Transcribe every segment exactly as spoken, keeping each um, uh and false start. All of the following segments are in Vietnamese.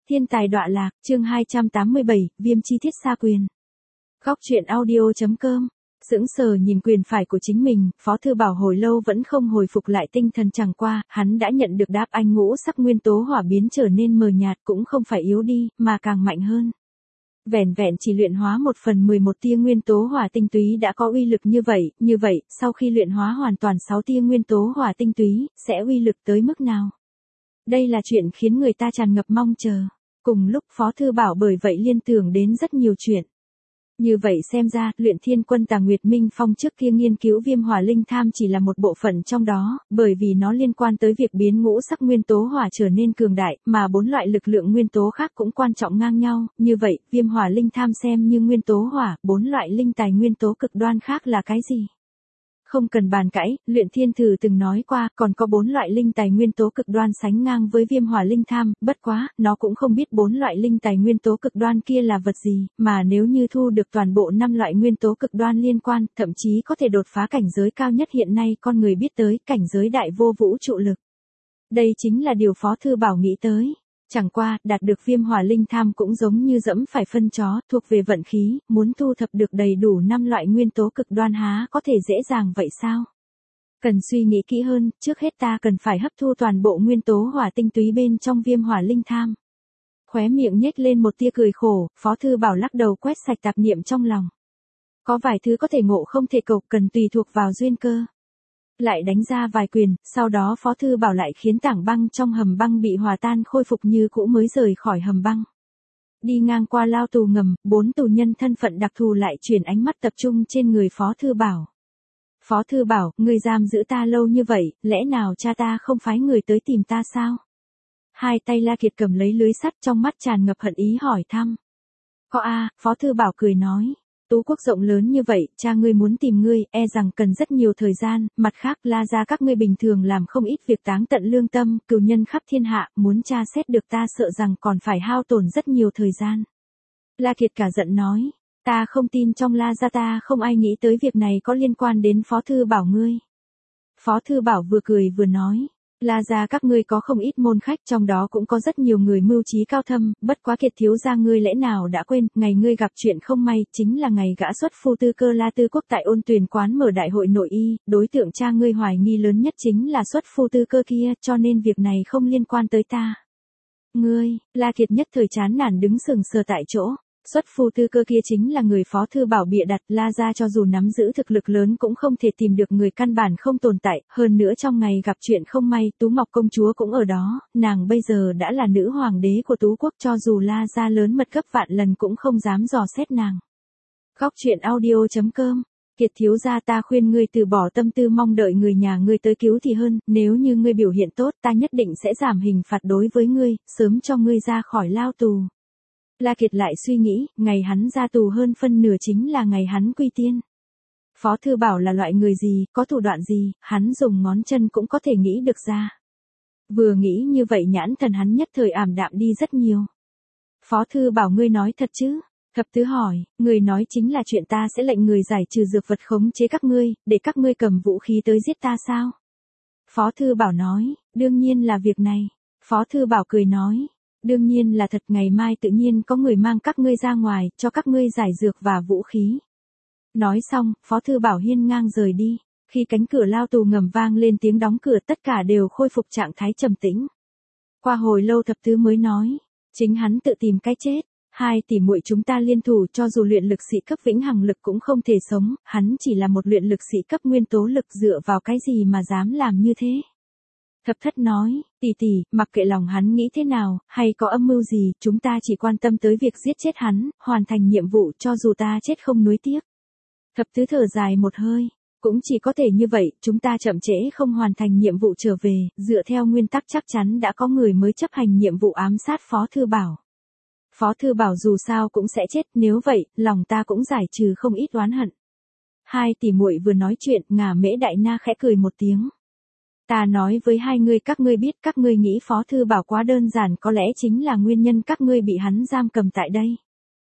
Thiên tài đọa lạc, chương hai trăm tám mươi bảy, viêm chi thiết xa quyền. Góc truyện audio.com. Sững sờ nhìn quyền phải của chính mình, Phó Thư Bảo hồi lâu vẫn không hồi phục lại tinh thần, chẳng qua, hắn đã nhận được đáp anh ngũ sắc nguyên tố hỏa biến trở nên mờ nhạt, cũng không phải yếu đi, mà càng mạnh hơn. Vẻn vẹn chỉ luyện hóa một phần mười một tia nguyên tố hỏa tinh túy đã có uy lực như vậy, như vậy, sau khi luyện hóa hoàn toàn sáu tia nguyên tố hỏa tinh túy, sẽ uy lực tới mức nào? Đây là chuyện khiến người ta tràn ngập mong chờ. Cùng lúc Phó Thư Bảo bởi vậy liên tưởng đến rất nhiều chuyện. Như vậy xem ra, luyện thiên quân Tà Nguyệt Minh Phong trước kia nghiên cứu viêm hỏa linh tham chỉ là một bộ phận trong đó, bởi vì nó liên quan tới việc biến ngũ sắc nguyên tố hỏa trở nên cường đại, mà bốn loại lực lượng nguyên tố khác cũng quan trọng ngang nhau, như vậy, viêm hỏa linh tham xem như nguyên tố hỏa, bốn loại linh tài nguyên tố cực đoan khác là cái gì? Không cần bàn cãi, luyện thiên thử từng nói qua, còn có bốn loại linh tài nguyên tố cực đoan sánh ngang với viêm hỏa linh tham, bất quá, nó cũng không biết bốn loại linh tài nguyên tố cực đoan kia là vật gì, mà nếu như thu được toàn bộ năm loại nguyên tố cực đoan liên quan, thậm chí có thể đột phá cảnh giới cao nhất hiện nay con người biết tới, cảnh giới đại vô vũ trụ lực. Đây chính là điều Phó Thư Bảo nghĩ tới. Chẳng qua, đạt được viêm hỏa linh tham cũng giống như dẫm phải phân chó, thuộc về vận khí, muốn thu thập được đầy đủ năm loại nguyên tố cực đoan há có thể dễ dàng vậy sao? Cần suy nghĩ kỹ hơn, trước hết ta cần phải hấp thu toàn bộ nguyên tố hỏa tinh túy bên trong viêm hỏa linh tham. Khóe miệng nhếch lên một tia cười khổ, Phó Thư Bảo lắc đầu quét sạch tạp niệm trong lòng. Có vài thứ có thể ngộ không thể cầu, cần tùy thuộc vào duyên cơ. Lại đánh ra vài quyền, sau đó Phó Thư Bảo lại khiến tảng băng trong hầm băng bị hòa tan khôi phục như cũ mới rời khỏi hầm băng. Đi ngang qua lao tù ngầm, bốn tù nhân thân phận đặc thù lại chuyển ánh mắt tập trung trên người Phó Thư Bảo. Phó Thư Bảo, người giam giữ ta lâu như vậy, lẽ nào cha ta không phái người tới tìm ta sao? Hai tay La Kiệt cầm lấy lưới sắt, trong mắt tràn ngập hận ý hỏi thăm. Có a, Phó Thư Bảo cười nói. Tú quốc rộng lớn như vậy, cha ngươi muốn tìm ngươi, e rằng cần rất nhiều thời gian, mặt khác La gia các ngươi bình thường làm không ít việc táng tận lương tâm, cừu nhân khắp thiên hạ, muốn tra xét được ta sợ rằng còn phải hao tổn rất nhiều thời gian. La Kiệt cả giận nói, ta không tin trong La gia ta không ai nghĩ tới việc này có liên quan đến Phó Thư Bảo ngươi. Phó Thư Bảo vừa cười vừa nói. La gia các ngươi có không ít môn khách, trong đó cũng có rất nhiều người mưu trí cao thâm, bất quá Kiệt thiếu gia ngươi lẽ nào đã quên, ngày ngươi gặp chuyện không may, chính là ngày gã xuất phu tư cơ La Tư Quốc tại Ôn Tuyền quán mở đại hội nội y, đối tượng cha ngươi hoài nghi lớn nhất chính là xuất phu tư cơ kia, cho nên việc này không liên quan tới ta. Ngươi, La Kiệt nhất thời chán nản đứng sừng sờ tại chỗ. Xuất phu tư cơ kia chính là người Phó Thư Bảo bịa đặt, La gia cho dù nắm giữ thực lực lớn cũng không thể tìm được người căn bản không tồn tại, hơn nữa trong ngày gặp chuyện không may, Tú Ngọc công chúa cũng ở đó, nàng bây giờ đã là nữ hoàng đế của Tú quốc, cho dù La gia lớn mật gấp vạn lần cũng không dám dò xét nàng. Góc truyện audio.com. Kiệt thiếu gia, ta khuyên ngươi từ bỏ tâm tư mong đợi người nhà ngươi tới cứu thì hơn, nếu như ngươi biểu hiện tốt ta nhất định sẽ giảm hình phạt đối với ngươi, sớm cho ngươi ra khỏi lao tù. La Kiệt lại suy nghĩ, ngày hắn ra tù hơn phân nửa chính là ngày hắn quy tiên. Phó Thư Bảo là loại người gì, có thủ đoạn gì, hắn dùng ngón chân cũng có thể nghĩ được ra. Vừa nghĩ như vậy nhãn thần hắn nhất thời ảm đạm đi rất nhiều. Phó Thư Bảo, ngươi nói thật chứ? Thập tứ hỏi, người nói chính là chuyện ta sẽ lệnh người giải trừ dược vật khống chế các ngươi, để các ngươi cầm vũ khí tới giết ta sao? Phó Thư Bảo nói, đương nhiên là việc này. Phó Thư Bảo cười nói. Đương nhiên là thật, ngày mai tự nhiên có người mang các ngươi ra ngoài, cho các ngươi giải dược và vũ khí. Nói xong, Phó Thư Bảo hiên ngang rời đi. Khi cánh cửa lao tù ngầm vang lên tiếng đóng cửa, tất cả đều khôi phục trạng thái trầm tĩnh. Qua hồi lâu thập tứ mới nói, chính hắn tự tìm cái chết. Hai tỷ muội chúng ta liên thủ, cho dù luyện lực sĩ cấp vĩnh hằng lực cũng không thể sống, hắn chỉ là một luyện lực sĩ cấp nguyên tố lực, dựa vào cái gì mà dám làm như thế? Thập thất nói, tỷ tỷ, mặc kệ lòng hắn nghĩ thế nào, hay có âm mưu gì, chúng ta chỉ quan tâm tới việc giết chết hắn, hoàn thành nhiệm vụ, cho dù ta chết không nuối tiếc. Thập tứ thở dài một hơi, cũng chỉ có thể như vậy, chúng ta chậm trễ không hoàn thành nhiệm vụ trở về, dựa theo nguyên tắc chắc chắn đã có người mới chấp hành nhiệm vụ ám sát Phó Thư Bảo. Phó Thư Bảo dù sao cũng sẽ chết, nếu vậy, lòng ta cũng giải trừ không ít oán hận. Hai tỷ muội vừa nói chuyện, Ngà Mễ Đại Na khẽ cười một tiếng. Ta nói với hai ngươi, các ngươi biết, các ngươi nghĩ Phó Thư Bảo quá đơn giản, có lẽ chính là nguyên nhân các ngươi bị hắn giam cầm tại đây.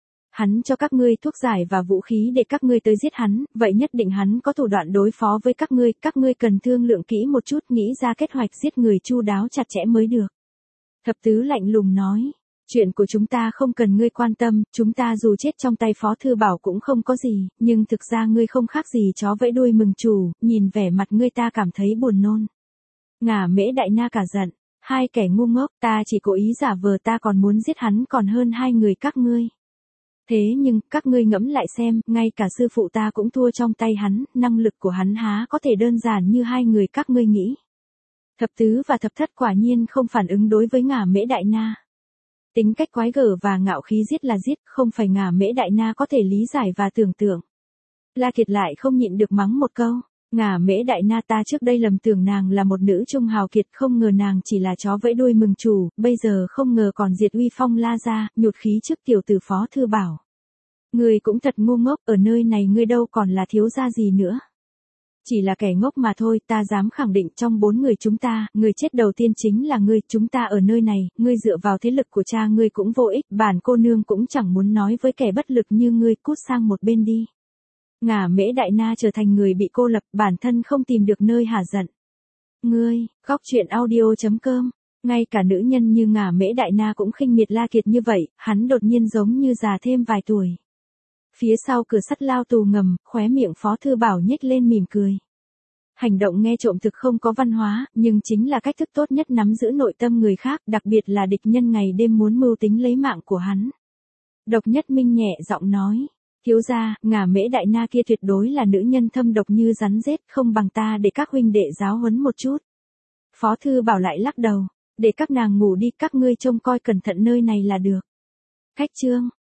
Hắn cho các ngươi thuốc giải và vũ khí để các ngươi tới giết hắn, vậy nhất định hắn có thủ đoạn đối phó với các ngươi, các ngươi cần thương lượng kỹ một chút, nghĩ ra kế hoạch giết người chu đáo chặt chẽ mới được. Thập tứ lạnh lùng nói, Chuyện của chúng ta không cần ngươi quan tâm, chúng ta dù chết trong tay Phó Thư Bảo cũng không có gì, nhưng thực ra ngươi không khác gì chó vẫy đuôi mừng chủ, nhìn vẻ mặt ngươi ta cảm thấy buồn nôn. Ngả Mễ Đại Na cả giận, hai kẻ ngu ngốc, ta chỉ cố ý giả vờ ta còn muốn giết hắn còn hơn hai người các ngươi. Thế nhưng, các ngươi ngẫm lại xem, ngay cả sư phụ ta cũng thua trong tay hắn, năng lực của hắn há có thể đơn giản như hai người các ngươi nghĩ. Thập tứ và thập thất quả nhiên không phản ứng đối với Ngả Mễ Đại Na. Tính cách quái gở và ngạo khí giết là giết, không phải Ngả Mễ Đại Na có thể lý giải và tưởng tượng. La Kiệt lại không nhịn được mắng một câu, Ngả Mễ Đại Na ta trước đây lầm tưởng nàng là một nữ trung hào kiệt, không ngờ nàng chỉ là chó vẫy đuôi mừng chủ, bây giờ không ngờ còn diệt uy phong La gia, nhụt khí trước tiểu tử Phó Thư Bảo. Ngươi cũng thật ngu ngốc, ở nơi này ngươi đâu còn là thiếu gia gì nữa. Chỉ là kẻ ngốc mà thôi, ta dám khẳng định trong bốn người chúng ta, người chết đầu tiên chính là ngươi, chúng ta ở nơi này, ngươi dựa vào thế lực của cha ngươi cũng vô ích, bản cô nương cũng chẳng muốn nói với kẻ bất lực như ngươi, cút sang một bên đi. Ngả Mễ Đại Na trở thành người bị cô lập, bản thân không tìm được nơi hả giận. Ngươi, Góc Truyện Audio chấm com, ngay cả nữ nhân như Ngả Mễ Đại Na cũng khinh miệt La Kiệt như vậy, hắn đột nhiên giống như già thêm vài tuổi. Phía sau cửa sắt lao tù ngầm, khóe miệng Phó Thư Bảo nhếch lên mỉm cười. Hành động nghe trộm thực không có văn hóa, nhưng chính là cách thức tốt nhất nắm giữ nội tâm người khác, đặc biệt là địch nhân ngày đêm muốn mưu tính lấy mạng của hắn. Độc Nhất Minh nhẹ giọng nói, thiếu gia, Ngả Mễ Đại Na kia tuyệt đối là nữ nhân thâm độc như rắn rết, không bằng ta để các huynh đệ giáo huấn một chút. Phó Thư Bảo lại lắc đầu, để các nàng ngủ đi, các ngươi trông coi cẩn thận nơi này là được. Khách chương